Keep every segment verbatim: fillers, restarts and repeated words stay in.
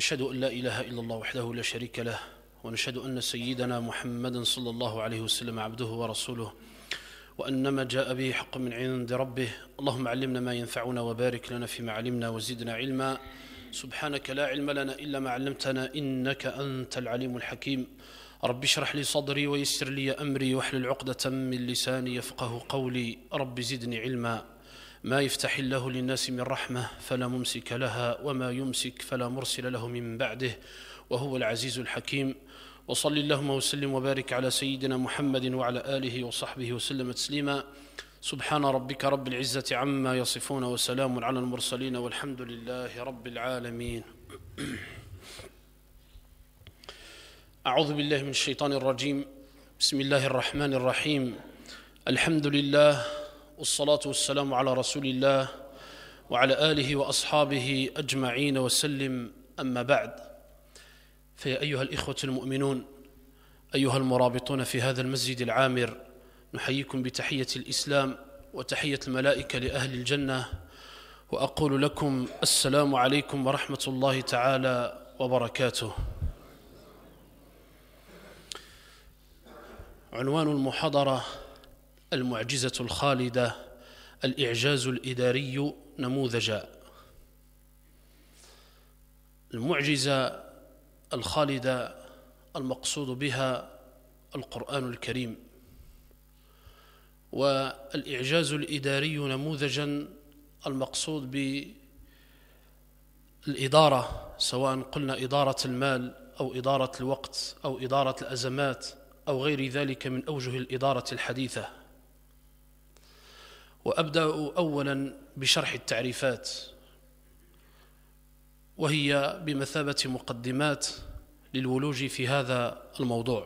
نشهد أن لا إله إلا الله وحده لا شريك له، ونشهد أن سيدنا محمدا صلى الله عليه وسلم عبده ورسوله، وأن ما جاء به حق من عند ربه. اللهم علمنا ما ينفعنا وبارك لنا فيما علمنا وزدنا علما. سبحانك لا علم لنا إلا ما علمتنا إنك أنت العليم الحكيم. رب اشرح لي صدري ويسر لي أمري واحلل عقدة من لساني يفقه قولي. رب زدني علما. ما يفتح الله للناس من رحمة فلا ممسك لها، وما يمسك فلا مرسل له من بعده، وهو العزيز الحكيم. وصل اللهم وسلم وبارك على سيدنا محمد وعلى آله وصحبه وسلم تسليما. سبحان ربك رب العزة عما يصفون، وسلام على المرسلين، والحمد لله رب العالمين. أعوذ بالله من الشيطان الرجيم. بسم الله الرحمن الرحيم. الحمد لله، والصلاة والسلام على رسول الله وعلى آله وأصحابه أجمعين وسلم. أما بعد، فيا أيها الإخوة المؤمنون، أيها المرابطون في هذا المسجد العامر، نحييكم بتحية الإسلام وتحية الملائكة لأهل الجنة، وأقول لكم السلام عليكم ورحمة الله تعالى وبركاته. عنوان المحاضرة: المعجزة الخالدة، الإعجاز الإداري نموذجا. المعجزة الخالدة المقصود بها القرآن الكريم، والإعجاز الإداري نموذجا المقصود بالإدارة، سواء قلنا إدارة المال أو إدارة الوقت أو إدارة الأزمات أو غير ذلك من أوجه الإدارة الحديثة. وأبدأ أولا بشرح التعريفات، وهي بمثابة مقدمات للولوج في هذا الموضوع.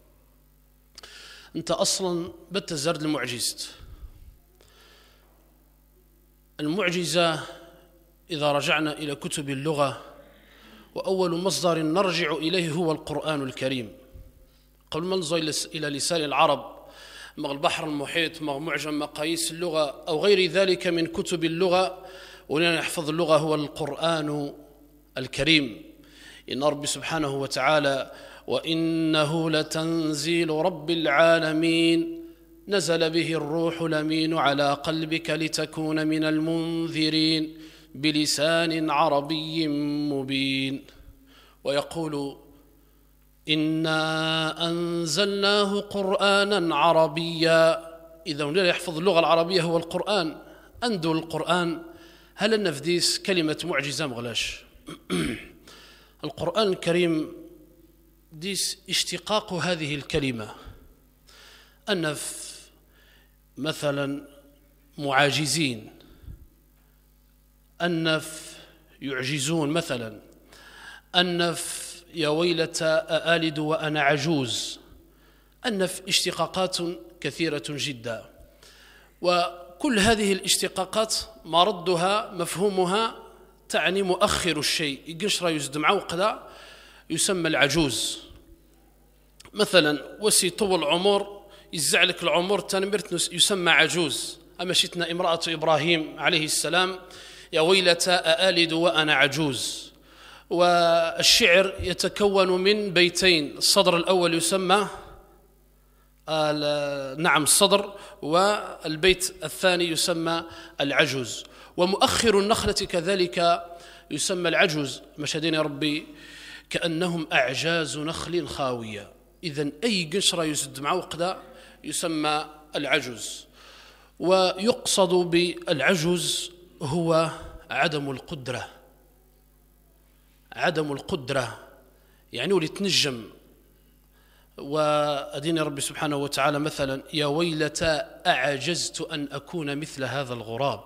أنت أصلا بتزرد المعجزة. المعجزة إذا رجعنا إلى كتب اللغة، وأول مصدر نرجع إليه هو القرآن الكريم. قبل ما ننظر إلى لسان العرب، مع البحر المحيط، مع معجم مقاييس اللغة أو غير ذلك من كتب اللغة، ولنا نحفظ اللغة هو القرآن الكريم. إن ربي سبحانه وتعالى: وإنه لتنزيل رب العالمين نزل به الروح الأمين على قلبك لتكون من المنذرين بلسان عربي مبين. ويقول: إنا أنزلناه قرآنا عربيا. إذا لا يحفظ اللغة العربية هو القرآن. أندو القرآن هل نفديس كلمة معجزة مغلاش. القرآن الكريم ديس اشتقاق هذه الكلمة. أنف مثلا معاجزين، أنف يعجزون مثلا، أنف يا ويلة أآلد وأنا عجوز. أنف اشتقاقات كثيرة جدا، وكل هذه الاشتقاقات مردها مفهومها تعني مؤخر الشيء. يقشر يزد معوقدا يسمى العجوز. مثلا وسي طول العمر يزعلك العمر تنمرت يسمى عجوز. أما شتنا امرأة إبراهيم عليه السلام: يا ويلة أآلد وأنا عجوز. والشعر يتكون من بيتين، الصدر الأول يسمى نعم الصدر، والبيت الثاني يسمى العجوز. ومؤخر النخلة كذلك يسمى العجوز. مشهدين يا ربي كأنهم أعجاز نخل خاوية. إذن أي قشرة يسد معوقدة يسمى العجوز. ويقصد بالعجوز هو عدم القدرة. عدم القدرة يعني ولي تنجم. وأدين ربي سبحانه وتعالى مثلا: يا ويلة أعجزت أن أكون مثل هذا الغراب.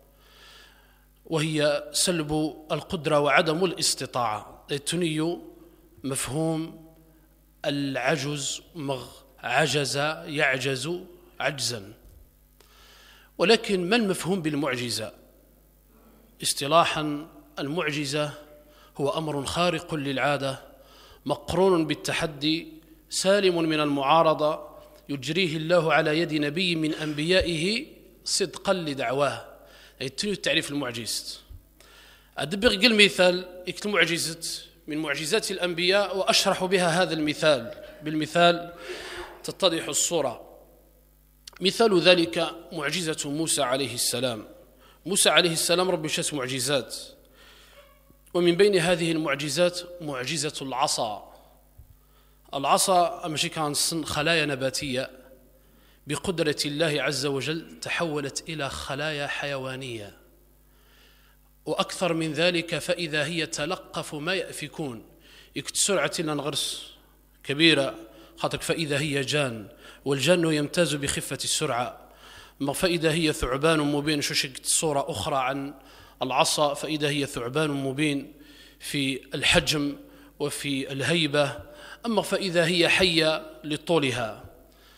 وهي سلب القدرة وعدم الاستطاعة. تني مفهوم العجز، مغ عجز يعجز عجزا. ولكن ما المفهوم بالمعجزة؟ اصطلاحا المعجزة هو أمر خارق للعادة مقرون بالتحدي سالم من المعارضة يجريه الله على يد نبي من أنبيائه صدقا لدعواه. يعني تعريف المعجز. أدبغ قل مثال إكت معجزة من معجزات الأنبياء، وأشرح بها هذا المثال، بالمثال تتضح الصورة. مثال ذلك معجزة موسى عليه السلام. موسى عليه السلام ربي شاس معجزات، ومن بين هذه المعجزات معجزة العصا. العصا ماشي كان خلايا نباتية بقدرة الله عز وجل تحولت إلى خلايا حيوانية، وأكثر من ذلك فإذا هي تلقف ما يأفكون. يكت سرعة نغرس كبيرة خاطر فإذا هي جان، والجان يمتاز بخفة السرعة. فإذا هي ثعبان مبين، شكت صورة أخرى عن العصا، فإذا هي ثعبان مبين في الحجم وفي الهيبة. أما فإذا هي حية لطولها.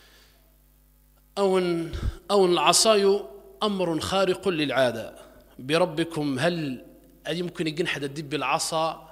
أو أو العصاي أمر خارق للعادة بربكم. هل يمكن يجن حدا دب العصا؟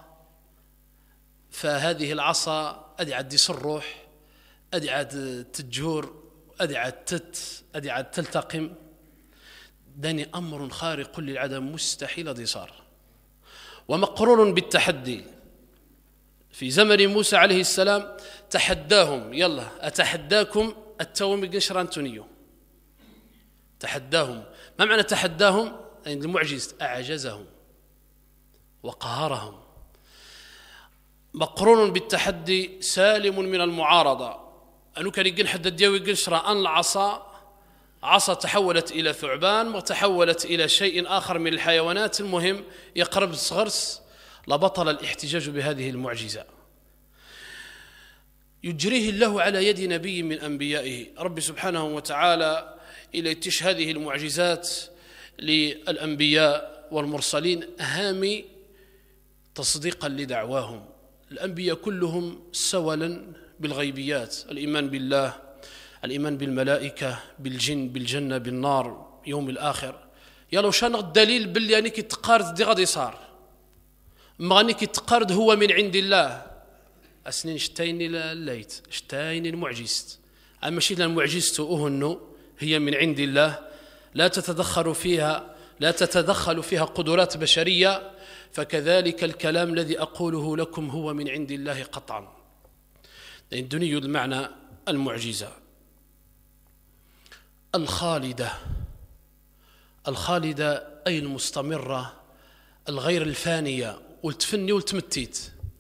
فهذه العصا أدي عاد يصرح، أدي عاد تجور، أدي عاد تت، أدي عاد تلتقم. داني أمر خارق للعادة مستحيل أدي صار، ومقرون بالتحدي. في زمن موسى عليه السلام تحداهم، يلا أتحداكم التوم قشران تونيو. تحداهم. ما معنى تحداهم؟ يعني المعجز أعجزهم وقهرهم. مقرون بالتحدي سالم من المعارضة. أنو كان يقول حد الديوي قشرة أن العصا عصا تحولت إلى ثعبان وتحولت إلى شيء آخر من الحيوانات. المهم يقرب صغرس لبطل الاحتجاج بهذه المعجزة. يجريه الله على يد نبي من أنبيائه. رب سبحانه وتعالى إلى يتش هذه المعجزات للأنبياء والمرسلين هامي تصديقا لدعواهم. الأنبياء كلهم سولا بالغيبيات: الإيمان بالله، الإيمان بالملائكة، بالجن، بالجنة، بالنار، يوم الآخر. يا لو شان الدليل باللي أنك تقارد دي غادي صار، ما أنك تقارد هو من عند الله. أسنين شتايني الليت شتايني المعجزة. أما شيء المعجزة أهنو هي من عند الله، لا تتدخل فيها لا تتدخل فيها قدرات بشرية. فكذلك الكلام الذي أقوله لكم هو من عند الله قطعا. الدنيا المعنى المعجزة الخالدة. الخالدة أي المستمرة الغير الفانية، والتفني والتمتيت.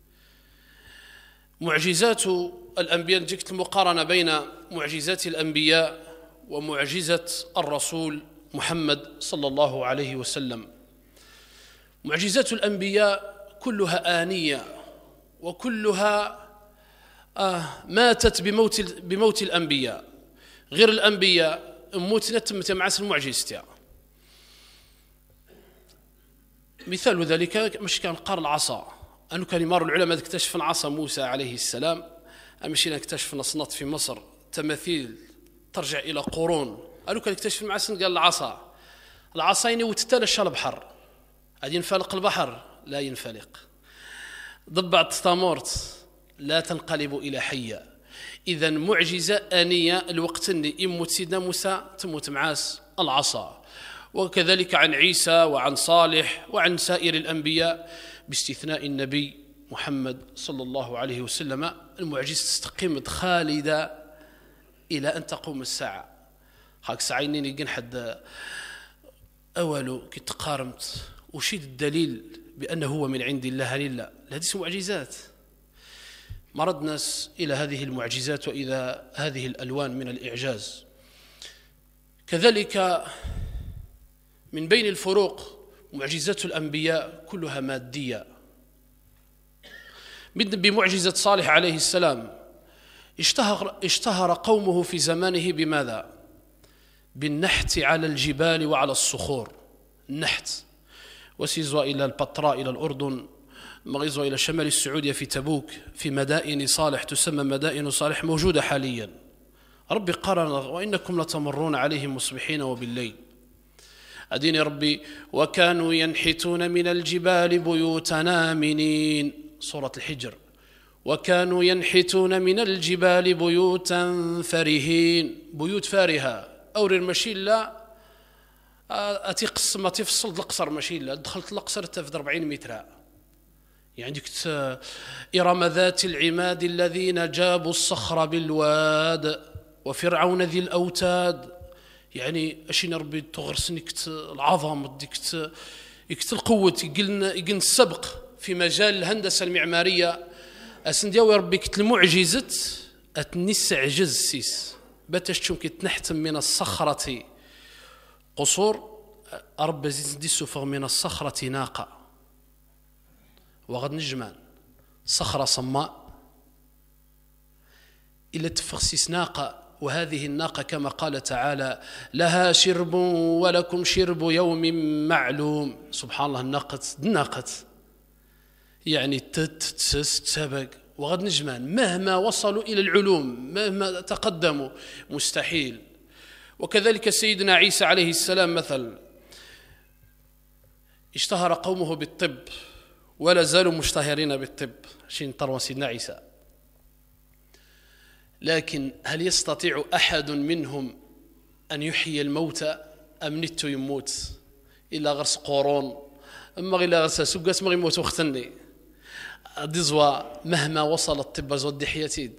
معجزات الأنبياء، جكت المقارنة بين معجزات الأنبياء ومعجزة الرسول محمد صلى الله عليه وسلم. معجزات الأنبياء كلها آنية، وكلها آه ماتت بموت بموت الأنبياء. غير الأنبياء موتنا تمت معاس المعجزة. مثال ذلك مش كان قار العصا. أنه كان يمر العلماء اكتشف عصا موسى عليه السلام. مشينا اكتشفنا صنط في مصر تماثيل ترجع إلى قرون. أنه كان يكتشف المعسن قال العصا العصاين وتتلاشى البحر. هل ينفلق البحر؟ لا ينفلق. ضبع التامورت لا تنقلب إلى حية. إذا معجزة آنية الوقت اللي يموت سيدنا موسى تموت معاس العصا. وكذلك عن عيسى وعن صالح وعن سائر الأنبياء باستثناء النبي محمد صلى الله عليه وسلم. المعجزة تستقيم خالدة إلى أن تقوم الساعة. هاك ساعينين يقن حد أولو كي تقارمت وشيد الدليل بأنه هو من عند الله لله. هذه معجزات. مرد ناس إلى هذه المعجزات وإلى هذه الألوان من الإعجاز. كذلك من بين الفروق معجزات الأنبياء كلها مادية. بمعجزة صالح عليه السلام اشتهر, اشتهر قومه في زمانه بماذا؟ بالنحت على الجبال وعلى الصخور. النحت وسيزوا إلى البتراء إلى الأردن، مغيزوا إلى شمال السعودية في تبوك، في مدائن صالح تسمى مدائن صالح موجودة حاليا. ربي قرن وإنكم لتمرون عليهم مصبحين وبالليل. أدين ربي وكانوا ينحتون من الجبال بيوتا آمنين، سورة الحجر. وكانوا ينحتون من الجبال بيوتا فرهين، بيوت فارهة. أوري المشيلة أتي قسمة تفصل القصر مشيلة، دخلت القصر في أربعين متر. يعني عندك إرم ذات العماد الذين جابوا الصخر بالواد وفرعون ذي الأوتاد. يعني أشين ربي تغرسني كت العظم ديك كت القوة يقلنا يقلنا السبق في مجال الهندسة المعمارية أسندياوي ربي كت المعجزة أتنسع جز سيس باتش تشوم كتنحتم من الصخرة قصور رب زيد السفر من الصخرة ناقة وغد نجمان صخرة صماء إلا تفخسيس ناقة، وهذه الناقة كما قال تعالى لها شرب ولكم شرب يوم معلوم. سبحان الله، الناقة الناقة يعني تتسبق وغد نجمان مهما وصلوا إلى العلوم مهما تقدموا مستحيل. وكذلك سيدنا عيسى عليه السلام مثل اشتهر قومه بالطب ولا زالوا مشتهرين بالطب، شين طروى سيدنا عيسى، لكن هل يستطيع أحد منهم أن يحيي الموتى أم نتو يموت إلا غرس قرون أما غير غرس سقاس ما يموت وختني دزوا مهما وصل الطب زود حياتيد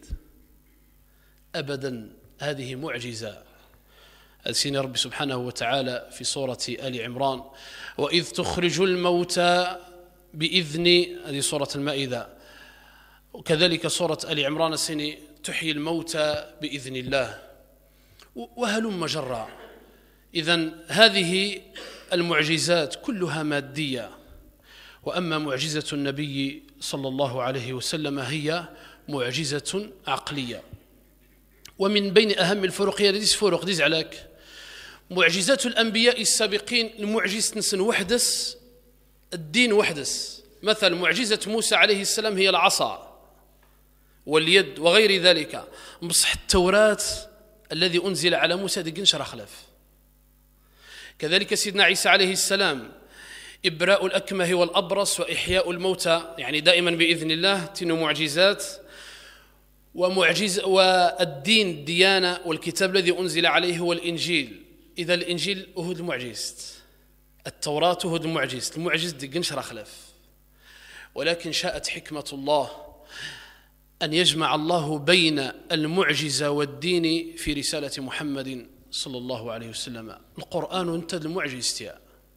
أبدا. هذه معجزة ألسين ربي سبحانه وتعالى في سورة آل عمران وإذ تخرج الموتى بإذن، هذه سورة المائدة، وكذلك سورة آل عمران السنة تحيي الموتى بإذن الله وهلم جرا. إذن هذه المعجزات كلها مادية، وأما معجزة النبي صلى الله عليه وسلم هي معجزة عقلية. ومن بين أهم الفروق هي ديس فروق ديز عليك معجزات الأنبياء السابقين المعجزة نسن وحدس الدين وحدس. مثل معجزة موسى عليه السلام هي العصا واليد وغير ذلك، بصح التوراة الذي أنزل على موسى دي قنشر خلف. كذلك سيدنا عيسى عليه السلام إبراء الأكمه والأبرص وإحياء الموتى، يعني دائما بإذن الله تنو معجزات. ومعجز والدين الديانة والكتاب الذي أنزل عليه هو الإنجيل. إذا الإنجيل هو المعجزة، التوراة هو المعجزة، المعجزة دي قنشر خلف. ولكن شاءت حكمة الله أن يجمع الله بين المعجزة والدين في رسالة محمد صلى الله عليه وسلم. القرآن انت المعجزة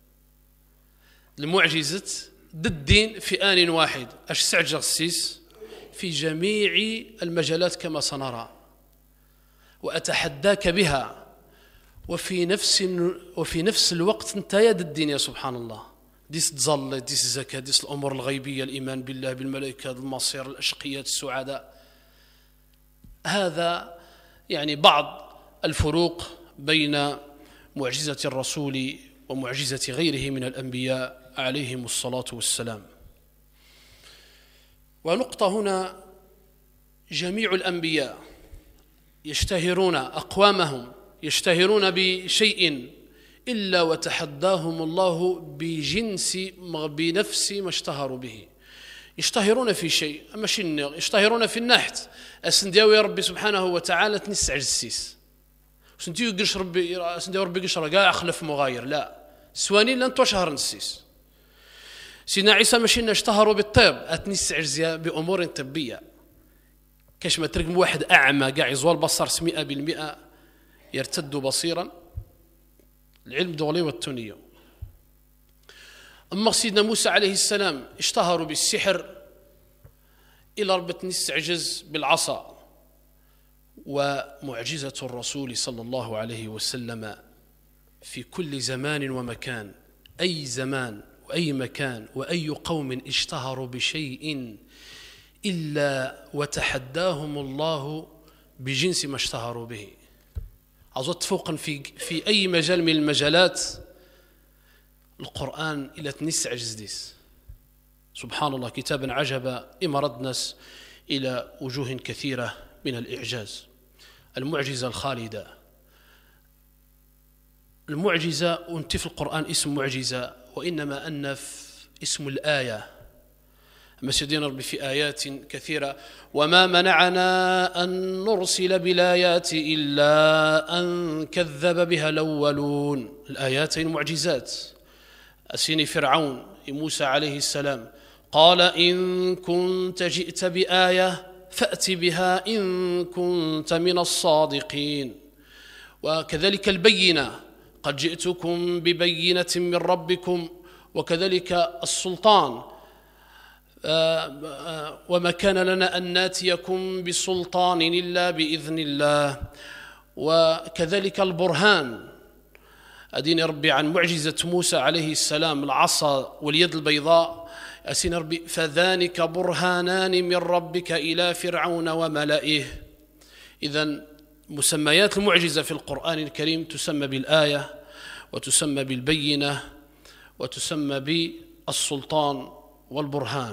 المعجزة ضد الدين في آن واحد. أش سعجر السيس في جميع المجالات كما سنرى، وأتحداك بها، وفي نفس وفي نفس الوقت انت يد الدين يا سبحان الله. ديس تظل ديس الزكاة ديس الأمور الغيبية، الإيمان بالله بالملائكة المصير الأشقيات السعداء. هذا يعني بعض الفروق بين معجزة الرسول ومعجزة غيره من الأنبياء عليهم الصلاة والسلام. ونقطة هنا، جميع الأنبياء يشتهرون أقوامهم يشتهرون بشيء إلا وتحداهم الله بجنس بنفس ما اشتهروا به. يشتهرون في شيء ماشي يشتهرون في النحت أسندياوي ربي سبحانه وتعالى تنسع السيس سنديو يقرش ربي سنديو ربي قشر قاع أخلف مغاير، لا سواني لن تشهر نسيس. سيدنا عيسى ماشي اشتهروا بالطب أتنسع عجزية بأمور طبية، كاش ما ترك واحد أعمى قاع يزوال بصر مئة بالمئة يرتد بصيرا، العلم دغلي والتونية. أما سيدنا موسى عليه السلام اشتهروا بالسحر إلى ربط نستعجز بالعصا. ومعجزة الرسول صلى الله عليه وسلم في كل زمان ومكان، أي زمان وأي مكان وأي قوم اشتهروا بشيء إلا وتحداهم الله بجنس ما اشتهروا به. عزوت فوقا في في أي مجال من المجالات القرآن إلى تنسع جزديس. سبحان الله، كتابا عجبا إما ردنس إلى وجوه كثيرة من الإعجاز. المعجزة الخالدة، المعجزة أنت في القرآن اسم معجزة، وإنما أنف اسم الآية. أما سيدنا ربي في آيات كثيرة وما منعنا أن نرسل بالآيات إلا أن كذب بها الأولون. الآيات المعجزات، أسيني فرعون موسى عليه السلام قال إن كنت جئت بآية فأت بها إن كنت من الصادقين. وكذلك البينة، قد جئتكم ببينة من ربكم. وكذلك السلطان، وما كان لنا أن ناتيكم بسلطان إلا بإذن الله. وكذلك البرهان، أدين ربي عن معجزة موسى عليه السلام، العصا واليد البيضاء، أسين ربي فذلك برهانان من ربك إلى فرعون وملئه. إذن مسميات المعجزة في القرآن الكريم تسمى بالآية، وتسمى بالبينة، وتسمى بالسلطان والبرهان.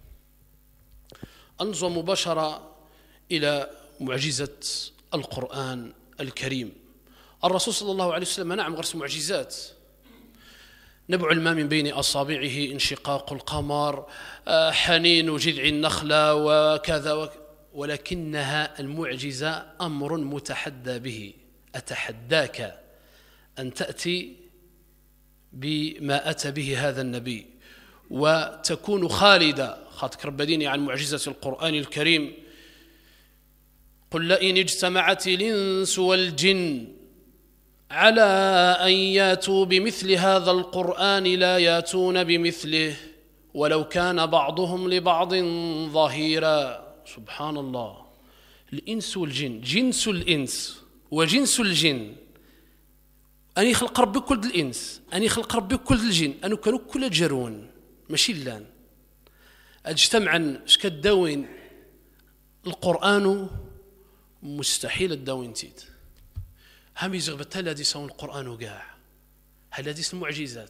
أنظر مباشرة إلى معجزة القرآن الكريم. الرسول صلى الله عليه وسلم نعم غرس معجزات، نبع الماء من بين أصابعه، انشقاق القمر، حنين جذع النخلة وكذا، ولكنها المعجزة أمر متحدى به. أتحداك أن تأتي بما أتى به هذا النبي وتكون خالدة. خاطك ربديني عن معجزة القرآن الكريم، قل لئن اجتمعت الإنس والجن على أن ياتوا بمثل هذا القرآن لا ياتون بمثله ولو كان بعضهم لبعض ظهيرا. سبحان الله، الإنس والجن، جنس الإنس وجنس الجن. أني خلق ربي كل الإنس، أني خلق ربي كل الجن، أنو كانوا كل جرون ماشي لان اجتمعا شكداوين القرآن مستحيل الداوين تيد. هم يزغبت هل هذه سون القرآن قاع، هل هذه المعجزات.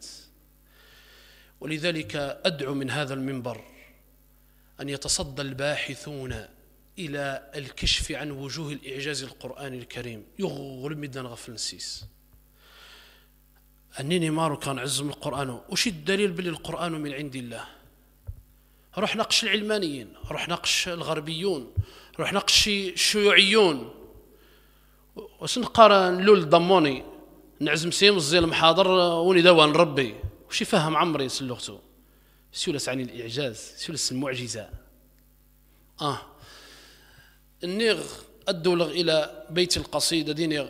ولذلك أدعو من هذا المنبر أن يتصدى الباحثون إلى الكشف عن وجوه الإعجاز القرآن الكريم. يغلب مدن غفل نسيس أنني مارو كان عزم القرآن، وش الدليل بلي القرآن من عند الله؟ روح نقش العلمانيين، روح نقش الغربيون، روح نقش الشيوعيون، وسنقارن لول ضموني نعزم سيم الزي المحاضر وني دوان ربي وش يفهم عمري سلوغتو سيولس عن الإعجاز، سيولس المعجزة. آه النيغ أدولغ إلى بيت القصيدة دينيغ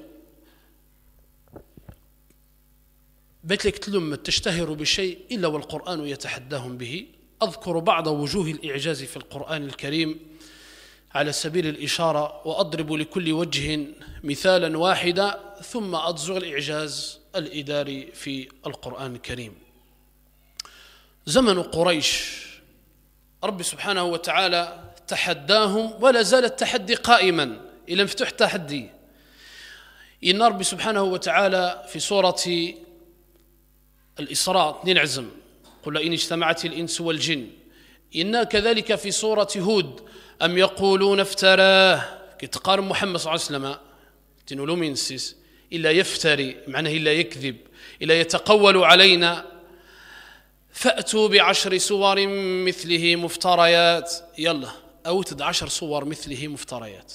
بيت لك تلم تشتهر بشيء إلا والقرآن يتحداهم به. أذكر بعض وجوه الإعجاز في القرآن الكريم على سبيل الإشارة، وأضرب لكل وجه مثالا واحدا، ثم أضزغ الإعجاز الإداري في القرآن الكريم. زمن قريش رب سبحانه وتعالى تحداهم، ولا زال التحدي قائما إلى مفتوح تحدي. إن رب سبحانه وتعالى في سورة الإسراء ننعزم قل لئن اجتمعت الإنس والجن. إنا كذلك في سورة هود أم يقولون افتراه، كتقارن محمد صلى الله عليه وسلم تنولو من السيس إلا يفتري، معناه إلا يكذب، إلا يتقول علينا. فأتوا بعشر صور مثله مفتريات، يلا أوتد عشر صور مثله مفتريات.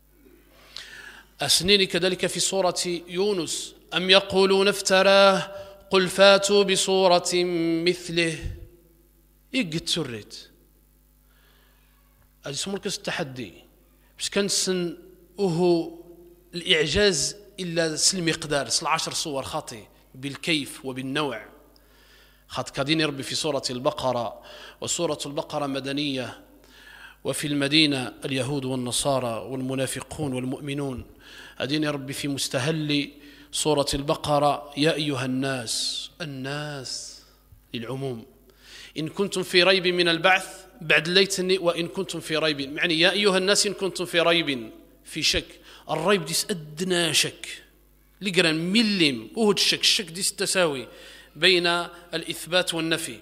أسنيني كذلك في سورة يونس أم يقولون افتراه قل فاتوا بصورة مثله. يقد سريت هذا اسمه مركز التحدي، بس كان سن وهو الإعجاز إلا المقدار سل عشر صور خاطي بالكيف وبالنوع. خاط كادين ربي في سورة البقرة، وسورة البقرة مدنية، وفي المدينة اليهود والنصارى والمنافقون والمؤمنون. أدين ربي في مستهل سورة البقرة يا أيها الناس، الناس للعموم، إن كنتم في ريب من البعث بعد ليتني وإن كنتم في ريب، يعني يا أيها الناس إن كنتم في ريب، في شك. الريب ديس أدنى شك لقران ملم وهو الشك، الشك ديس التساوي بين الإثبات والنفي.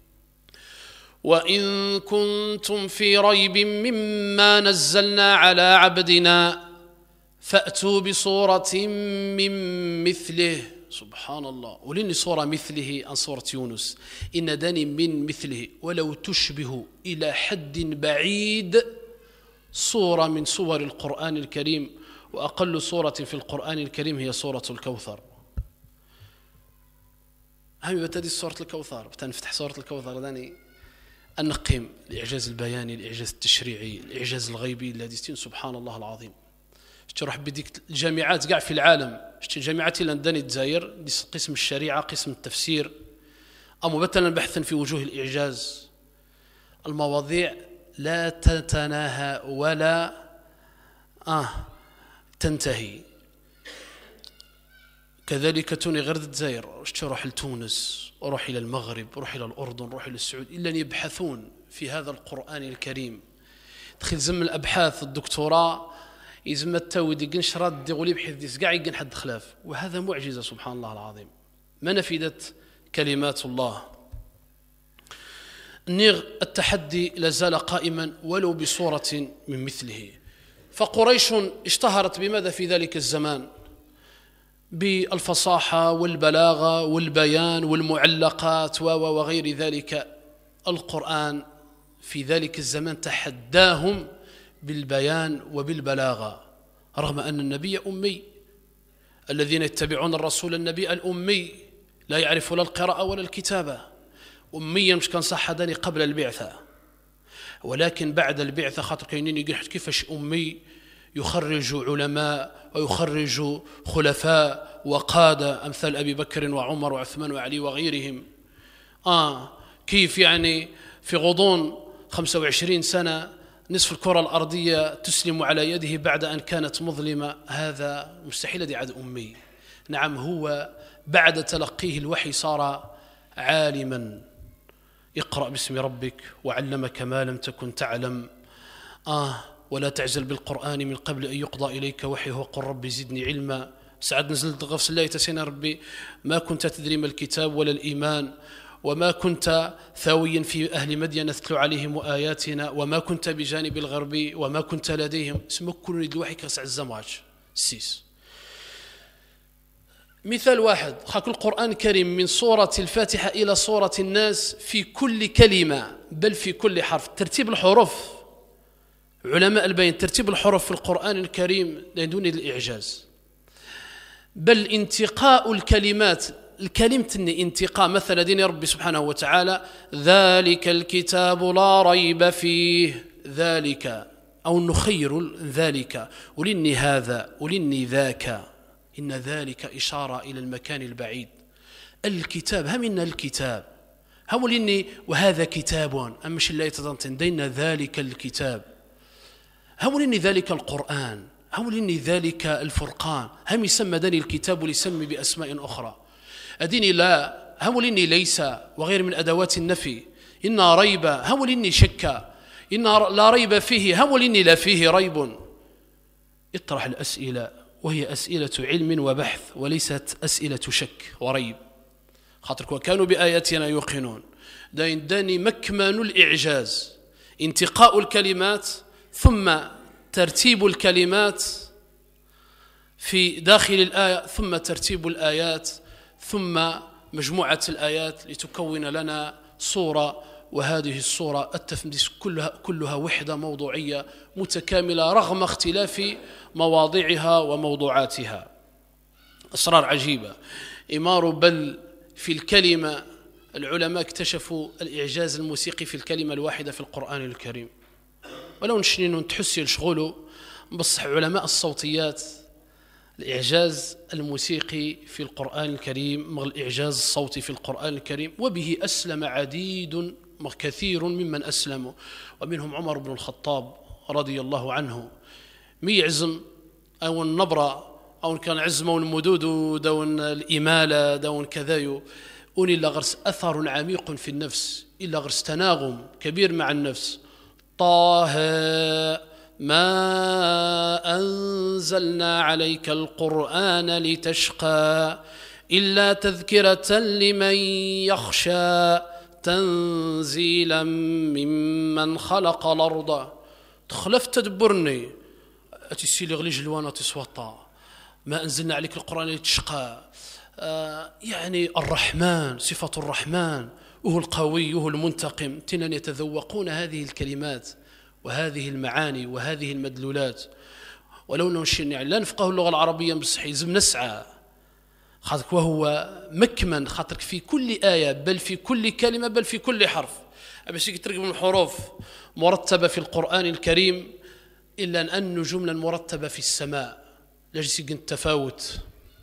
وإن كنتم في ريب مما نزلنا على عبدنا فأتوا بصورة من مثله. سبحان الله، ولني صورة مثله عن صورة يونس، إن داني من مثله ولو تشبه إلى حد بعيد صورة من صور القرآن الكريم، وأقل صورة في القرآن الكريم هي صورة الكوثر. هم بتدي صورة الكوثر، بتنفتح صورة الكوثر داني النقيم، الإعجاز البياني، الإعجاز التشريعي، الإعجاز الغيبي الذي سبحان الله العظيم. شتي روح بديك الجامعات كاع في العالم، شتي الجامعات اللي عندنا الجزائر قسم الشريعة، قسم التفسير، أو مثلا بحثا في وجوه الإعجاز، المواضيع لا تتناهى ولا آه تنتهي. كذلك توني غير الجزائر، شتي روح لتونس، روح إلى المغرب، روح إلى الأردن، روح إلى السعود، إلا أن يبحثون في هذا القرآن الكريم. دخل زم الأبحاث الدكتوراه يزم التاودي قنشرات دي غولي بحيث ديس قاع يقن حد خلاف، وهذا معجزة سبحان الله العظيم. ما نفدت كلمات الله. النيغ التحدي لازال قائما ولو بصورة من مثله. فقريش اشتهرت بماذا في ذلك الزمان؟ بالفصاحة والبلاغة والبيان والمعلقات وغير ذلك. القرآن في ذلك الزمان تحداهم بالبيان وبالبلاغة، رغم أن النبي أمي. الذين يتبعون الرسول النبي الأمي لا يعرف لا القراءة ولا الكتابة، أميا مش كان صح داني قبل البعثة، ولكن بعد البعثة خاطر كاينين يقول كيفاش أمي يخرج علماء ويخرج خلفاء وقادة أمثال أبي بكر وعمر وعثمان وعلي وغيرهم. آه كيف يعني في غضون خمسة وعشرين سنة نصف الكرة الأرضية تسلم على يده بعد أن كانت مظلمة؟ هذا مستحيل دي عاد أمي. نعم، هو بعد تلقيه الوحي صار عالما. اقرأ باسم ربك وعلمك ما لم تكن تعلم. آه ولا تعزل بالقرآن من قبل أن يقضى إليك وحيه وقل ربي زدني علما. سعد نزلت غفص الله تسينا ربي ما كنت تدري ما الكتاب ولا الإيمان، وما كنت ثاويا في أهل مدين نتلو عليهم آياتنا، وما كنت بجانب الغربي وما كنت لديهم. اسمك كل يد الوحي كسع الزمواج السيس. مثال واحد، خاك القرآن الكريم من سورة الفاتحة إلى سورة الناس في كل كلمة بل في كل حرف ترتيب الحروف. علماء البيان ترتيب الحروف في القرآن الكريم دون الإعجاز، بل انتقاء الكلمات. الكلمة انتقاء مثلا دين ربي سبحانه وتعالى ذلك الكتاب لا ريب فيه، ذلك أو نخير ذلك، ولني هذا ولني ذاك، إن ذلك إشارة إلى المكان البعيد. الكتاب هم الكتاب هم لني وهذا كتاب أمش الله يتضنتن دين ذلك الكتاب، هم لني ذلك القرآن، هم لني ذلك الفرقان. هم يسمى دني الكتاب وليسمي بأسماء أخرى. أديني لا هم لني ليس وغير من أدوات النفي. إن ريب هم لني شك، إن لا ريب فيه هم لني لا فيه ريب. اطرح الأسئلة وهي أسئلة علم وبحث وليست أسئلة شك وريب. خاطرك وكانوا بآياتنا يوقنون. داين داني مكمن الإعجاز، انتقاء الكلمات ثم ترتيب الكلمات في داخل الآية، ثم ترتيب الآيات، ثم مجموعة الآيات لتكون لنا صورة. وهذه الصورة التفنديس كلها, كلها وحدة موضوعية متكاملة رغم اختلاف مواضيعها وموضوعاتها. أسرار عجيبة. إمار بل في الكلمة. العلماء اكتشفوا الإعجاز الموسيقي في الكلمة الواحدة في القرآن الكريم. ولو نشنين تحسي الشغل بصح علماء الصوتيات الإعجاز الموسيقي في القرآن الكريم مع الإعجاز الصوتي في القرآن الكريم، وبه أسلم عديد كثير ممن أسلموا، ومنهم عمر بن الخطاب رضي الله عنه. ميعزم أو النبرة أو كان عزم المدود دون الإمالة دون كذايو أولي إلا غرس أثر عميق في النفس، إلا غرس تناغم كبير مع النفس. طه ما أنزلنا عليك القرآن لتشقى إلا تذكرة لمن يخشى تنزيلا ممن خلق الأرض. تخلفت تدبرني أتسيلي غلي جلوانا تسوطا ما أنزلنا عليك القرآن لتشقى. آه يعني الرحمن، صفة الرحمن، وهو القوي وهو المنتقم. تنن يتذوقون هذه الكلمات وهذه المعاني وهذه المدلولات. ولو نشن يعني لا نفقه اللغة العربية بصح يلزم نسعى خاطرك، وهو مكمن خاطرك في كل آية بل في كل كلمة بل في كل حرف. أبس يترجم الحروف مرتبة في القرآن الكريم إلا أن جملة مرتبة في السماء لجس التفاوت.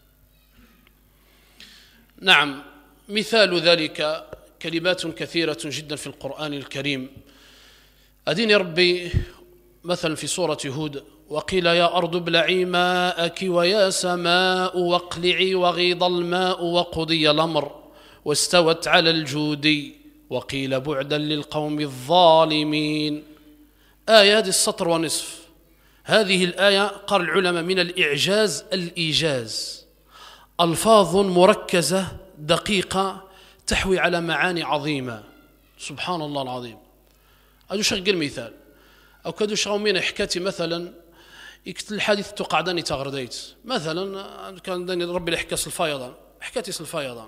نعم، مثال ذلك كلمات كثيرة جدا في القرآن الكريم. أديني ربي مثلا في سورة هود: وقيل يا أرض ابلعي ماءك ويا سماء واقلعي وغيض الماء وقضي الأمر واستوت على الجودي وقيل بعدا للقوم الظالمين. آية هذه السطر ونصف. هذه الآية قال العلماء من الإعجاز الإيجاز، ألفاظ مركزة دقيقة تحوي على معاني عظيمة. سبحان الله العظيم. أدو شغل مثال أو كدو شغومين حكاتي مثلا يكتل الحديث توقع داني تغرديت مثلا كان داني ربي لحكاس الفيضان حكاتي الفيضان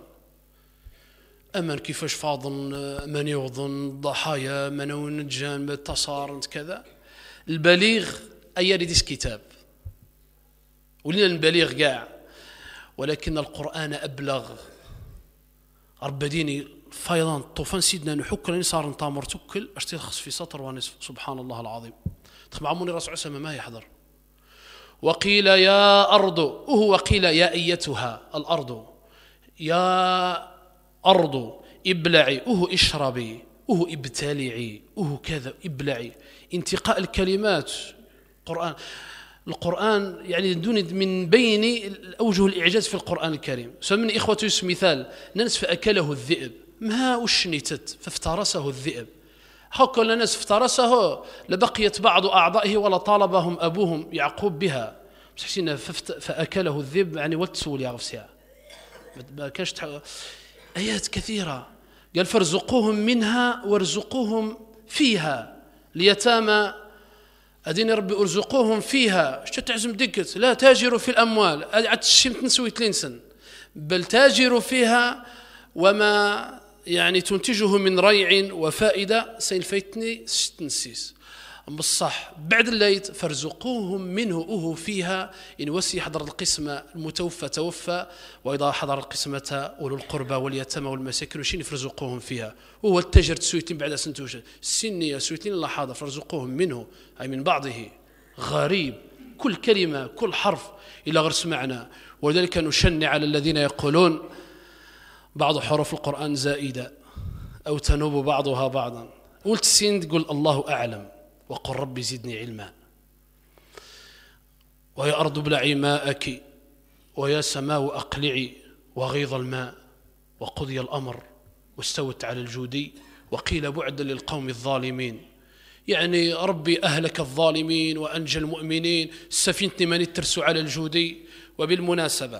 أمن كيفاش فاضن من يوضن ضحايا من ونجان بالتصار كذا. البليغ أي ريديس كتاب ولنا البليغ قاع، ولكن القرآن أبلغ. رب ديني فيضان طوفان سيدنا نحك لين صار نطامر تكل اشتخص في سطر ونصف. سبحان الله العظيم. تخمعموني راس عسامة ما يحضر. وقيل يا أرض، وهو قيل يا أيتها الأرض، يا أرض ابلعي، وهو اشربي، وهو ابتلعي، وهو كذا ابلعي. انتقاء الكلمات القرآن القرآن يعني دون من بين أوجه الإعجاز في القرآن الكريم. سمن إخوة مثال ناس فأكله الذئب ما وشنتت فافترسه الذئب. حكى الناس افترسه لبقيت بعض أعضائه ولا طالبهم أبوهم يعقوب بها. بس حسينا فأكله الذئب يعني وتسول يا غفسيا. ما كانش آيات كثيرة. قال فارزقوهم منها وارزقوهم فيها ليتامى أدين ربي أرزقوهم فيها. شو تعزم دقت؟ لا تاجروا في الأموال عاد الشمت نسوي ثلاثين سنة، بل تاجروا فيها وما يعني تنتجه من ريع وفائدة سينفيتني ستنسيس. بالصح بعد الليت فارزقوهم منه أهو فيها إن وسي حضر القسمة المتوفى توفى وإذا حضر القسمة أولو القربى واليتامى والمساكين وشين فرزقوهم فيها. وهو التجر تسويتين بعد سنتوش السنية سويتين الله حاضر فارزقوهم منه أي من بعضه. غريب كل كلمة كل حرف إلى غير سمعنا. ولذلك نشنع على الذين يقولون بعض حروف القرآن زائدة أو تنوب بعضها بعضا. قلت السين تقول الله أعلم وقل ربي زدني علما. ويا أرض ابلعي ماءك ويا سماء أقلعي وغيض الماء وقضي الأمر واستوت على الجودي وقيل بعدا للقوم الظالمين. يعني ربي أهلك الظالمين وأنجى المؤمنين. سفينتني من ترسو على الجودي. وبالمناسبة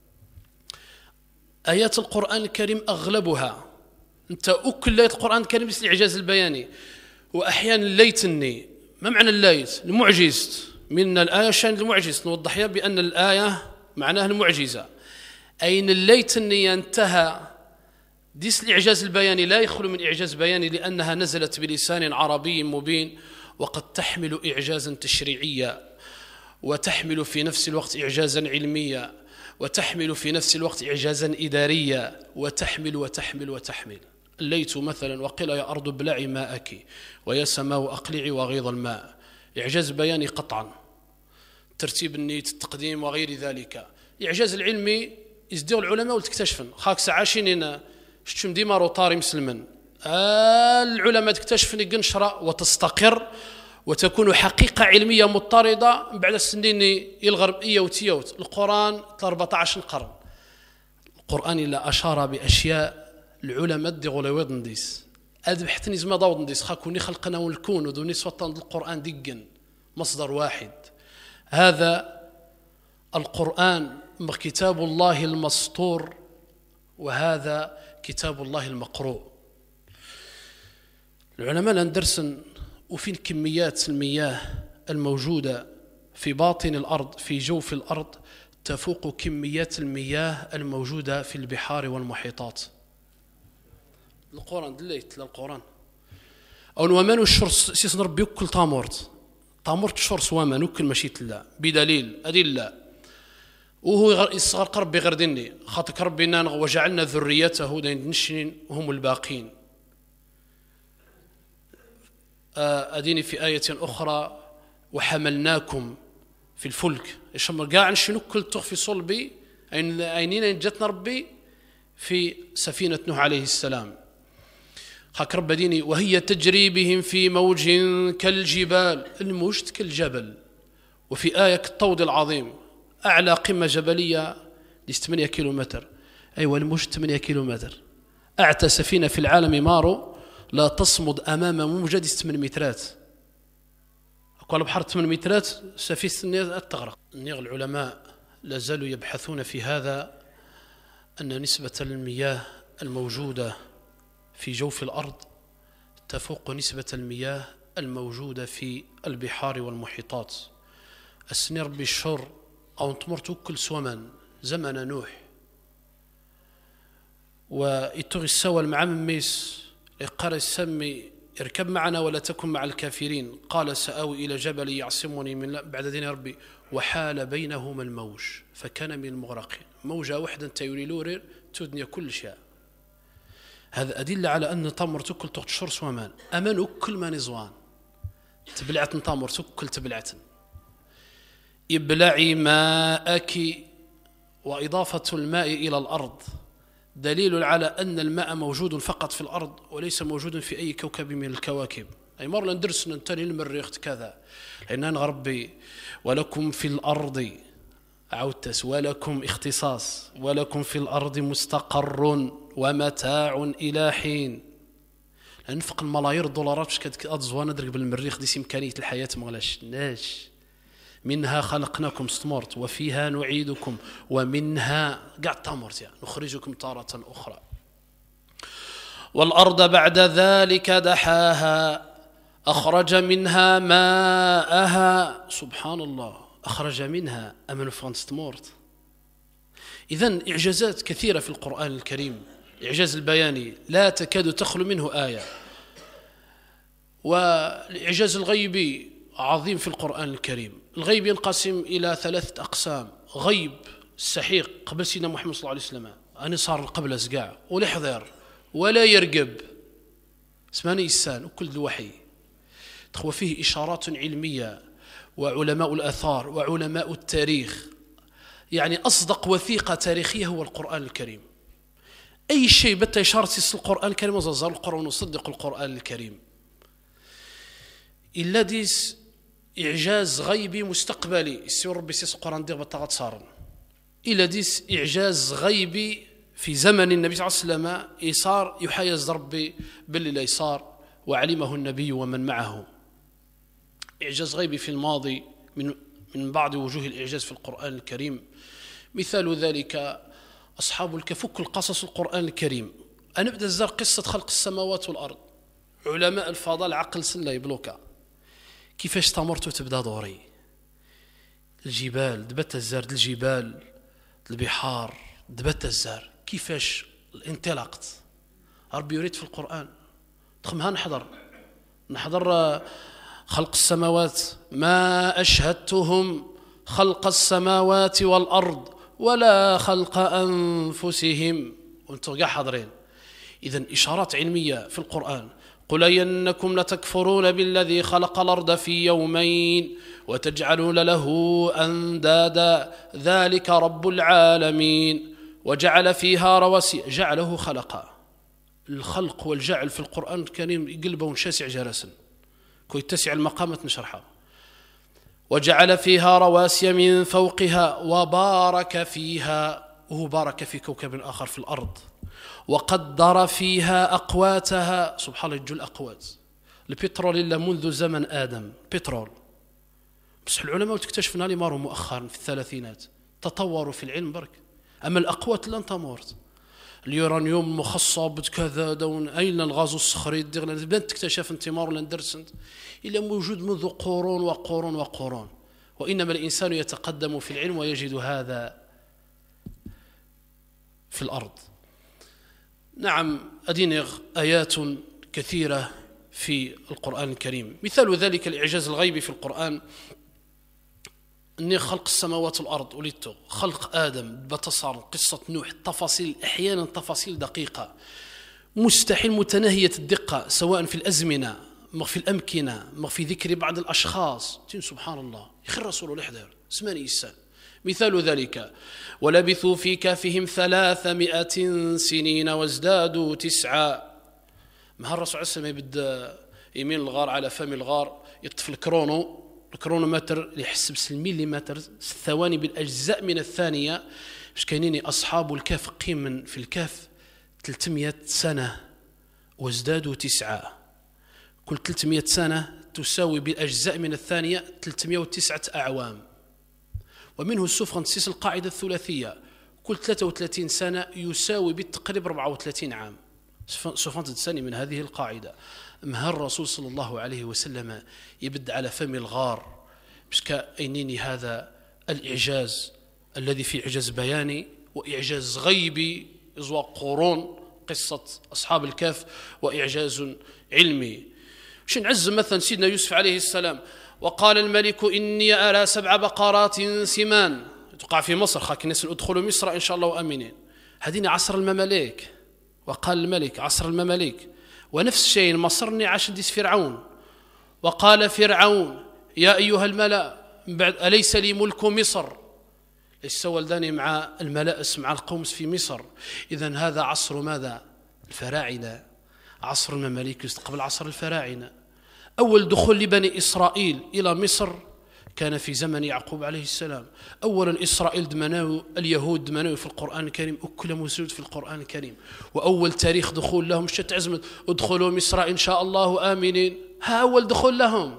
آيات القرآن الكريم أغلبها أنت أكل ليت القرآن الكريم بس الإعجاز البياني. وأحيانا ليتني ما معنى الليت؟ المعجز من الآية شان المعجز. نوضح بأن الآية معناها المعجزة. أين الليتني ينتهى ديس الإعجاز البياني لا يخلو من إعجاز بياني لأنها نزلت بلسان عربي مبين وقد تحمل إعجازا تشريعيا وتحمل في نفس الوقت إعجازا علميا وتحمل في نفس الوقت إعجازا إداريا وتحمل وتحمل وتحمل. الليت مثلا وقيل يا أرض ابلعي ماءك ويا سماء أقلعي وغيض الماء. إعجاز بياني قطعا. ترتيب النية التقديم وغير ذلك. الإعجاز العلمي يزديو العلماء وتكتشفن خاك سعاشين شتشم ديما روطاري مسلما. العلماء تكتشفن يقنشرة وتستقر وتكون حقيقة علمية مضطردة بعد السنين يلغرب إيوت إيوت. القرآن أربعة عشر قرن. القرآن إلا أشار بأشياء العلماء دي غلويض نديس أدب حتى نزما ضوض نديس خاكوني خلقنا والكون ودوني سوطان القرآن دقن مصدر واحد. هذا القرآن كتاب الله المسطور وهذا كتاب الله المقروء. العلماء ندرسن وفين كميات المياه الموجودة في باطن الأرض في جوف الأرض تفوق كميات المياه الموجودة في البحار والمحيطات. القرآن دليت للقرآن أو نومان الشرس سيسن ربي يكل طامورت طامورت الشرس ومان يكل مشيت الله بدليل أدلة وهو يصغر قرب غردني خاطك ربنا وجعلنا ذريته دين نشنين هم الباقين. أديني في آية أخرى وحملناكم في الفلك إشمر قاعد شنو كل تخفي صلبي أينين جتنا ربي في سفينة نوح عليه السلام خاك رب ديني وهي تجري بهم في موج كالجبال الموج كالجبل وفي آية الطود العظيم أعلى قمة جبلية ثمانية كيلومتر أيوة الموج ثمانية كيلومتر أعتى سفينة في العالم مارو لا تصمد أمام موجة ثمانية مترات أقول بحر ثمانية مترات سفينة تغرق. العلماء لا زالوا يبحثون في هذا أن نسبة المياه الموجودة في جوف الأرض تفوق نسبة المياه الموجودة في البحار والمحيطات. السنير بالشر أو تمرت كل سومن زمن نوح ويتغي السوى مع ميس قال السمي اركب معنا ولا تكن مع الكافرين قال سآوي إلى جبل يعصمني من بعد دين ربي وحال بينهما الموج فكان من المغرقين. موجة واحدة تيولي لورير تدني كل شيء. هذا أدلة على أن تمر تكل تغتشر سوامان أمن أكل ما نزوان تبلعت تمر تكل تبلعت إبلعي ماءك وإضافة الماء إلى الأرض دليل على أن الماء موجود فقط في الأرض وليس موجود في أي كوكب من الكواكب. أي مرة ندرس ننتهي المريخ كذا لأن ربي ولكم في الأرض عودتس ولكم اختصاص ولكم في الأرض مستقر ومتاع إلى حين. نفق الملايير الدولارات باش كتزوان ندرك بالمريخ ديس إمكانية الحياة مغلاش ناش منها خلقناكم ستمرت وفيها نعيدكم ومنها قاع تمرت يعني نخرجكم تارة أخرى. والأرض بعد ذلك دحاها أخرج منها ماءها سبحان الله أخرج منها أمن فرانس تمرت. إذن إعجازات كثيرة في القرآن الكريم الإعجاز البياني لا تكاد تخلو منه آية. والإعجاز الغيبي عظيم في القرآن الكريم. الغيب ينقسم إلى ثلاثة أقسام. غيب السحيق قبل سيدنا محمد صلى الله عليه وسلم أنا صار قبل أسقاع ولا يحضر ولا يرقب اسماني إنسان وكل الوحي تخوى فيه إشارات علمية وعلماء الآثار وعلماء التاريخ يعني أصدق وثيقة تاريخية هو القرآن الكريم. أي شيء بتا إشارة القرآن الكريم وزار القرآن وصدق القرآن الكريم إلا ديس إعجاز غيبي مستقبلي السيور ربي سيس القرآن دير بطاقة صارن إلا ديس إعجاز غيبي في زمن النبي صلى الله عليه وسلم إيصار يحيز ربي باللي لا يصار وعلمه النبي ومن معه. إعجاز غيبي في الماضي من من بعض وجوه الإعجاز في القرآن الكريم مثال ذلك أصحاب الكهف كل قصص القرآن الكريم. أنا بدأ الزر قصة خلق السماوات والأرض علماء الفضاء العقل سنة يبلوكا كيفاش تمرت وتبدا دوري الجبال دبت الزر الجبال البحار دبت الزر كيفاش انطلقت ربي يريد في القرآن تخمها نحضر نحضر خلق السماوات ما أشهدتهم خلق السماوات والأرض ولا خلق أنفسهم وانتم قاع حاضرين. إذن إشارات علمية في القرآن قل إنكم لتكفرون بالذي خلق الأرض في يومين وتجعلون له أندادا ذلك رب العالمين وجعل فيها رواسي جعله خلقا. الخلق والجعل في القرآن الكريم يقلبه شاسع جرسا كي يتسع المقامة نشرحها. وجعل فيها رواسي من فوقها وبارك فيها وهو بارك في كوكب آخر في الأرض وقدر فيها أقواتها سبحان الله يجوا الأقوات البترول إلا منذ زمن آدم بترول بس العلماء تكتشفنا لي مارو مؤخرا في الثلاثينات تطوروا في العلم برك أما الأقوات لن تمرت اليورانيوم مخصب كذا دون أين الغاز الصخري دير لن تكتشف انتمار لن درسنت إلا موجود منذ قرون وقرون وقرون. وإنما الإنسان يتقدم في العلم ويجد هذا في الأرض. نعم أدينغ آيات كثيرة في القرآن الكريم مثال ذلك الإعجاز الغيبي في القرآن أن خلق السماوات والأرض وليتو خلق آدم بتصار قصة نوح تفاصيل أحيانا تفاصيل دقيقة مستحيل متناهية الدقة سواء في الأزمنة مغ في الأمكنة، مغ في ذكر بعض الأشخاص. سبحان الله، يخي الرسول الحذر سماني إنسان. مثال ذلك: ولبثوا في كهفهم ثلاثمائة سنين وازدادوا تسعا. مع الرسول عليه السلام يبدا يمين الغار على فم الغار، يطفي الكرونو الكرونومتر اللي يحسب المليمتر الثواني بالأجزاء من الثانية. باش كاينين أصحاب الكهف قيما في الكهف ثلاثمائة سنة وازدادوا تسعة. كل ثلاثمائة سنة تساوي بالأجزاء من الثانية ثلاثمائة وتسعة أعوام. ومنه السوفرنسيس القاعدة الثلاثية: كل ثلاثة وثلاثين سنة يساوي بالتقريب أربعة وثلاثين عام. سوفرنت الثاني من هذه القاعدة. مها الرسول صلى الله عليه وسلم يبد على فم الغار باش كاينيني هذا الإعجاز الذي فيه إعجاز بياني وإعجاز غيبي إزواء قرون قصة أصحاب الكهف، وإعجاز علمي. باش نعز مثلا سيدنا يوسف عليه السلام: وقال الملك إني أرى سبع بقرات سمان. تقع في مصر، خاك الناس ادخلوا مصر إن شاء الله وآمنين. هذين عصر المماليك. وقال الملك عصر المماليك. ونفس الشيء مصرني عاش ديس فرعون. وقال فرعون: يا أيها الملأ بعد أليس لي ملك مصر. السوالداني مع الملائس مع القوم في مصر. إذن هذا عصر ماذا؟ الفراعنة. عصر المماليك قبل عصر الفراعنة. أول دخول لبني إسرائيل إلى مصر كان في زمن يعقوب عليه السلام. أولا إسرائيل دمناو اليهود دمناو في القرآن الكريم، أكل مسود في القرآن الكريم. وأول تاريخ دخول لهم شت عزمت: ادخلوا مصر إن شاء الله آمنين. ها أول دخول لهم،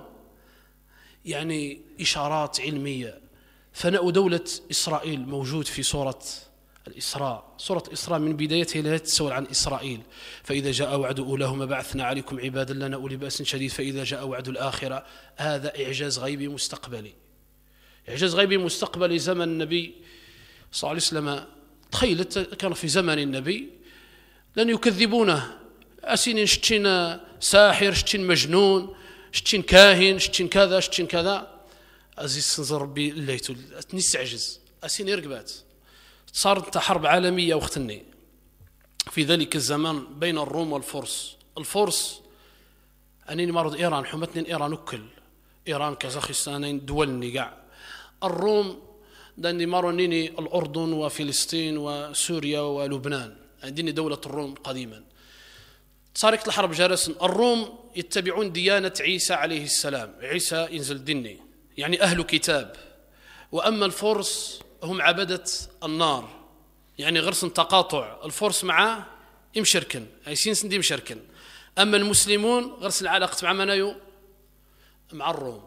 يعني إشارات علمية. فناء دولة إسرائيل موجود في سورة الإسراء. سورة الإسراء من بدايتها لا تتسول عن إسرائيل: فإذا جاء وعد أولاهما بعثنا عليكم عبادا لنا أولي بأس شديد فإذا جاء وعد الآخرة. هذا إعجاز غيبي مستقبلي. إعجاز غيبي مستقبلي زمن النبي صلى الله عليه وسلم. تخيلت كان في زمن النبي لن يكذبونه. أسين شتين ساحر، شتين مجنون، شتين كاهن، شتين كذا شتين كذا. أزيز سنزر ربي الليتو نستعجز أسين يرقبات. صارت حرب عالمية وقتني في ذلك الزمان بين الروم والفرس. الفرس أنني مرض إيران، حمتني إيران أكل إيران كازاخستان دولني قاع. الروم داني مارونيني الأردن وفلسطين وسوريا ولبنان. عندني دولة الروم قديما. صارت الحرب جرس. الروم يتبعون ديانة عيسى عليه السلام. عيسى ينزل ديني يعني أهل كتاب. وأما الفرس هم عبدة النار، يعني غرس تقاطع الفرس مع مشركن أي سين دي مشركن. أما المسلمون غرس العلاقة مع منايو مع الروم.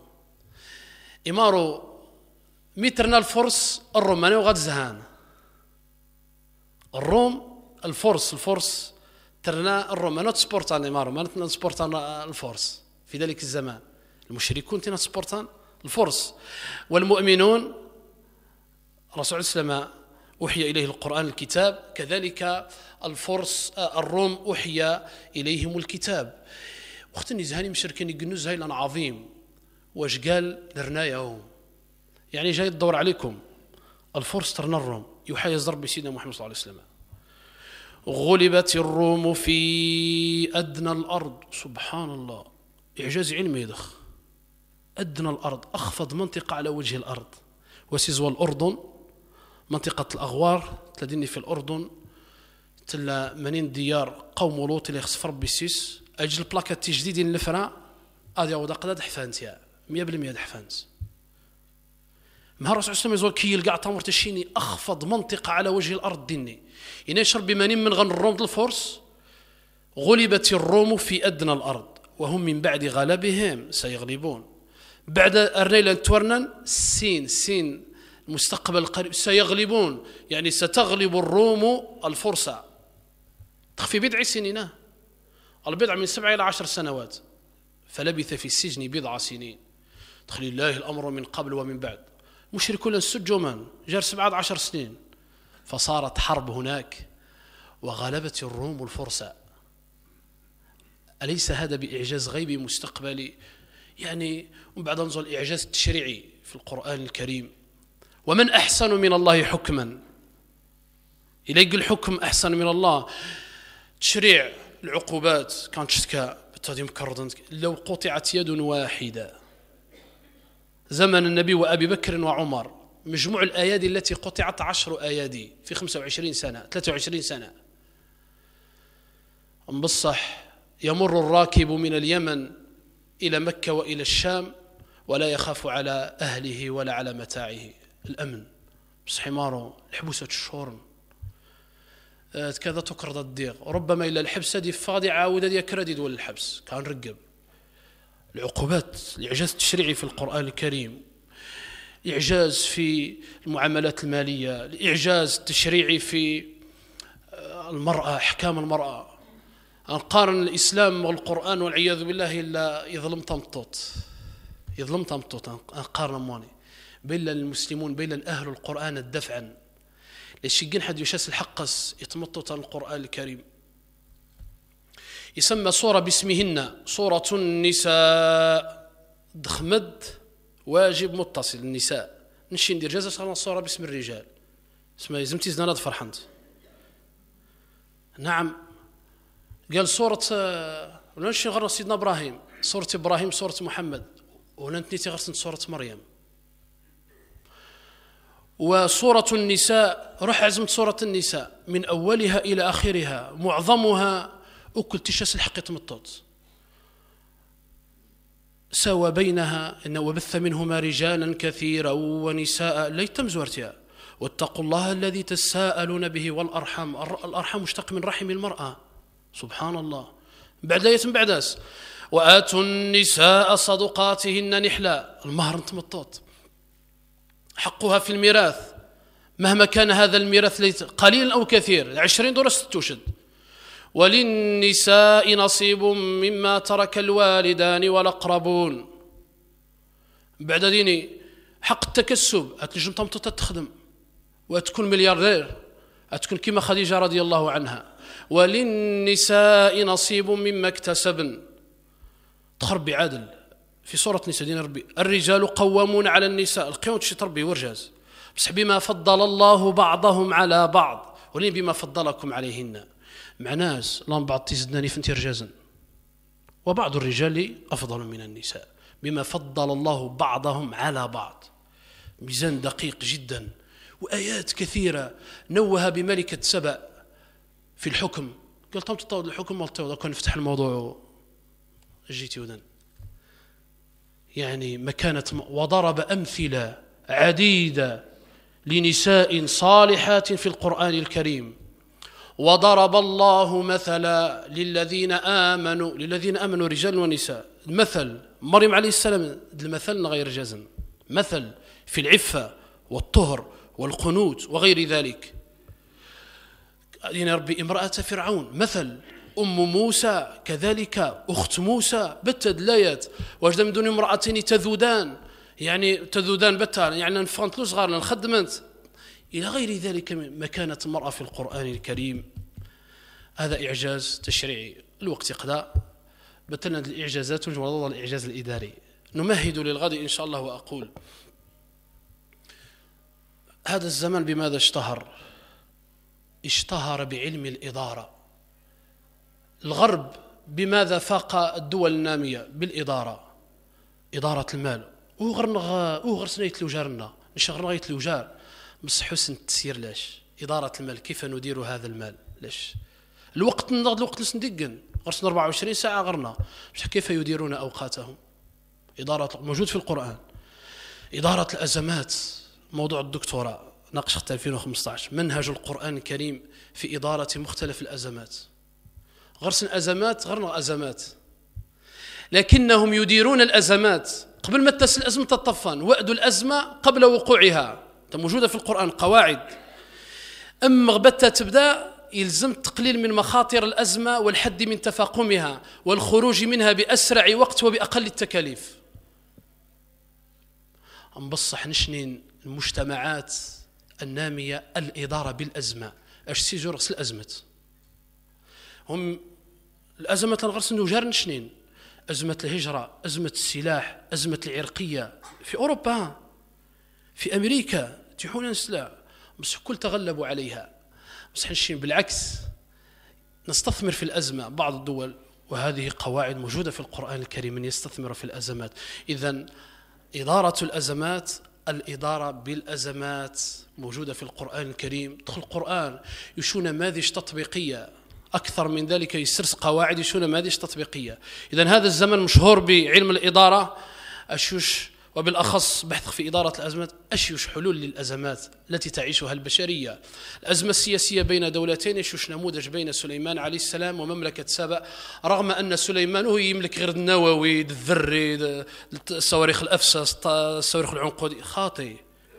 إمارو ميترنا الفرس الروم منايو غاد زهان. الروم الفرس الفرس ترنا الروم ما نتسبورتان إمارو ما نتسبورتان الفرس في ذلك الزمان. المشركون تنا تسبورتان الفرس. والمؤمنون الرسول صلى الله عليه وسلم أوحي إليه القرآن الكتاب، كذلك الفرس الروم أوحي إليهم الكتاب. وقت نزهاني مشركين يقنوز هاي لان عظيم. واش قال درنايهم يعني جاي تدور عليكم. الفرس ترنا الروم يوحي يزر بسيدنا محمد صلى الله عليه وسلم: غلبت الروم في أدنى الأرض. سبحان الله، إعجاز علمي يدخ. أدنى الأرض أخفض منطقة على وجه الأرض. وسيزوى الأردن منطقة الأغوار تلديني في الأردن تلا منين ديار قوم لوط اللي خص ربي السيس أجل بلاكات تجديد النفرة هذه ودا قداد حفانت مية بالمية حفانت. مها الرسول صلى الله عليه وسلم كي يلقى تمر تشيني أخفض منطقة على وجه الأرض ديني ينشر بمنين من غن الروم الفرس. غلبت الروم في أدنى الأرض وهم من بعد غلبهم سيغلبون. بعد أرنيلا تورنن سين سين المستقبل القريب سيغلبون، يعني ستغلب الروم الفرس. تخفي بضع سنين، البضع من سبع إلى عشر سنوات. فلبث في السجن بضع سنين. تخلي الله الأمر من قبل ومن بعد. مشركون السجوا من جار سبعة عشر سنين. فصارت حرب هناك وغلبت الروم الفرس. أليس هذا بإعجاز غيبي مستقبلي؟ يعني ومن بعد نزل الإعجاز التشريعي في القرآن الكريم. ومن أحسن من الله حكما؟ إليق الحكم أحسن من الله. تشريع العقوبات كانت شتكا تادي مكردن لو قطعت يد واحدة زمن النبي وأبي بكر وعمر مجموع الأيادي التي قطعت عشر أيادي في خمسة وعشرين سنة ثلاثة وعشرين سنة. بصح يمر الراكب من اليمن إلى مكة وإلى الشام ولا يخاف على أهله ولا على متاعه، الأمن. بس حماره الحبوسة الشورن كذا تكرد الديغ ربما إلى الحبس دي فاضي عاودة دي كردي دول الحبس كان رقب. العقوبات، الإعجاز التشريعي في القرآن الكريم، الإعجاز في المعاملات المالية، الإعجاز التشريعي في المرأة، أحكام المرأة. نقارن الإسلام والقرآن والعياذ بالله إلا يظلم تمطوط يظلم تمطوط نقارن مواني بين المسلمون بين أهل القرآن الدفعا لشيقين حد يشاس الحقس يتمطط القرآن الكريم. يسمى صورة باسمهن صورة النساء دخمد واجب متصل النساء نشي ندير جزاء على صورة باسم الرجال اسمها يزمتي زنانات فرحنت. نعم قال صورة ولا نشي غير سيدنا إبراهيم صورة إبراهيم صورة محمد ولا نتنيتي غير صورة مريم. وصورة النساء روح عزمت صورة النساء من أولها إلى آخرها معظمها أكل تشاس الحقيقة مطوط سوى بينها إنه وبث منهما رجالا كثيرا ونساء ليتم زورتها واتقوا الله الذي تساءلون به والأرحام. الأرحام مشتق من رحم المرأة سبحان الله. بعد لا يتم بعداس وآتوا النساء صدقاتهن نحلا المهر مطوط حقها في الميراث مهما كان هذا الميراث قليل أو كثير عشرين دولار ستوشد. وللنساء نصيب مما ترك الوالدان والأقربون. بعد ديني حق التكسب أتنجم تمطط تخدم وتكون ملياردير أتكون كما خديجة رضي الله عنها. وللنساء نصيب مما اكتسبن تخربي عادل في سورة نساء دين ربي الرجال قوامون على النساء القيام تشي تربي ورجاز بس بما فضل الله بعضهم على بعض ولين بما فضلكم عليهن مع ناس اللهم بعض تزدناني فانت رجازا وبعض الرجال أفضل من النساء بما فضل الله بعضهم على بعض. ميزان دقيق جدا وآيات كثيرة نوه بملكة سبأ في الحكم قال طب تطاود الحكم والتوضى كان نفتح الموضوع جيتي ودن يعني مكانة وضرب أمثلة عديدة لنساء صالحات في القرآن الكريم. وضرب الله مثلا للذين آمنوا للذين آمنوا رجال ونساء. المثل مريم عليه السلام المثل غير جزم مثل في العفة والطهر والقنوت وغير ذلك. يعني ربي امرأة فرعون مثل أم موسى كذلك أخت موسى بتد لايات واجد من دون امرأتين تذودان يعني تذودان بتان يعني نفرنت له صغار نخدمت إلى غير ذلك مكانة المرأة في القرآن الكريم. هذا إعجاز تشريعي. الوقت قضاء بتلنا الإعجازات وجوه الإعجاز الإداري. نمهد للغد إن شاء الله وأقول هذا الزمان بماذا اشتهر؟ اشتهر بعلم الإدارة. الغرب بماذا فاق الدول النامية؟ بالإدارة إدارة المال وغرنا وغر سنة لوجارنا نشغل غاية الوجار بس حسن التسيير لاش إدارة المال كيف ندير هذا المال لاش الوقت نضغط الوقت لسندقن غرسنا أربعة وعشرين ساعة غرنا مش كيف يديرون أوقاتهم. إدارة موجود في القرآن. إدارة الأزمات موضوع الدكتوراه ناقشتها ألفين وخمسة عشر منهج القرآن الكريم في إدارة مختلف الأزمات. غرس الأزمات غرنا أزمات لكنهم يديرون الأزمات قبل ما تسل الأزمة تطفان وأدوا الأزمة قبل وقوعها موجودة في القرآن قواعد. أما غبتها تبدأ يلزم تقليل من مخاطر الأزمة والحد من تفاقمها والخروج منها بأسرع وقت وبأقل التكاليف. نبصح نشنين المجتمعات النامية الإدارة بالأزمة أش سيجو رأس الأزمة هم الأزمة الغرس نوجار نشنين أزمة الهجرة أزمة السلاح أزمة العرقية في أوروبا في أمريكا تيحون السلاح بس كل تغلبوا عليها بس حنشين بالعكس نستثمر في الأزمة بعض الدول وهذه قواعد موجودة في القرآن الكريم، من يستثمر في الأزمات. إذن إدارة الأزمات، الإدارة بالأزمات موجودة في القرآن الكريم. دخل القرآن يشون نماذج تطبيقية، أكثر من ذلك يسرس قواعد يشون نماذج تطبيقية. إذن هذا الزمن مشهور بعلم الإدارة، أشوش وبالأخص بحث في إدارة الأزمات، أشيوش حلول للأزمات التي تعيشها البشرية. الأزمة السياسية بين دولتين يشوش نموذج بين سليمان عليه السلام ومملكة سبأ، رغم أن سليمان هو يملك غير النووي، الذري، الصواريخ الأفسس، الصواريخ العنقودية، خاطئ.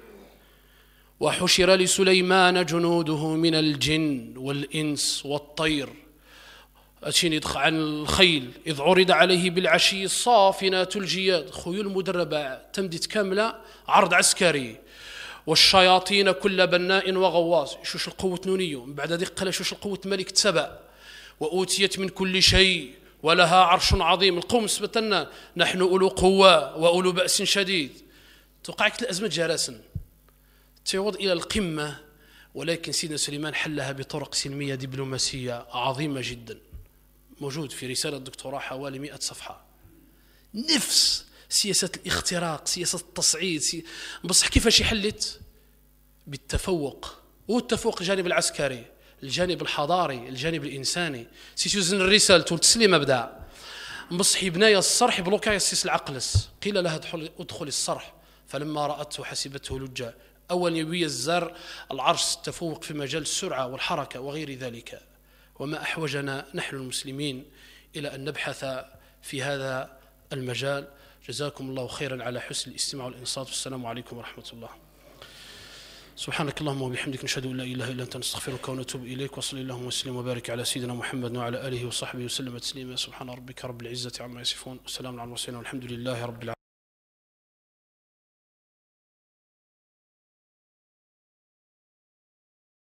وحشر لسليمان جنوده من الجن والإنس والطير. أشين يدخل عن الخيل إذ عرض عليه بالعشي الصافنات الجياد، خيول مدربة تمديد كاملة، عرض عسكري. والشياطين كل بناء وغواص، شوش القوة نونية. بعد ذلك قال شوش القوة ملك سبأ، وأوتيت من كل شيء ولها عرش عظيم. القوم سبتنا نحن أولو قوة وأولو بأس شديد. توقعك الأزمة جراسا تعود إلى القمة، ولكن سيدنا سليمان حلها بطرق سلمية دبلوماسية عظيمة جدا، موجود في رسالة دكتوراه حوالي مئة صفحة. نفس سياسة الاختراق، سياسة التصعيد، سي... بصح كيفاش حلت؟ بالتفوق. والتفوق الجانب العسكري، الجانب الحضاري، الجانب الإنساني. سيسوزن الرسالة والتسليم أبدا بصح بناية الصرح بلوكا يسيس العقلس. قيل لها ادخل الصرح، فلما رأته حسبته لجة. أول يبي الزر العرش التفوق في مجال السرعة والحركة وغير ذلك. وما أحوجنا نحن المسلمين إلى أن نبحث في هذا المجال. جزاكم الله خيرا على حسن الاستماع والإنصات، والسلام عليكم ورحمة الله. سبحانك اللهم وبحمدك، نشهد أن لا إله إلا أنت، نستغفرك ونتوب إليك. وصلى اللهم وسلم وبارك على سيدنا محمد وعلى آله وصحبه وسلم تسليما. سبحان ربك رب العزة عما يصفون، وسلام على المرسلين، والحمد لله رب العالمين.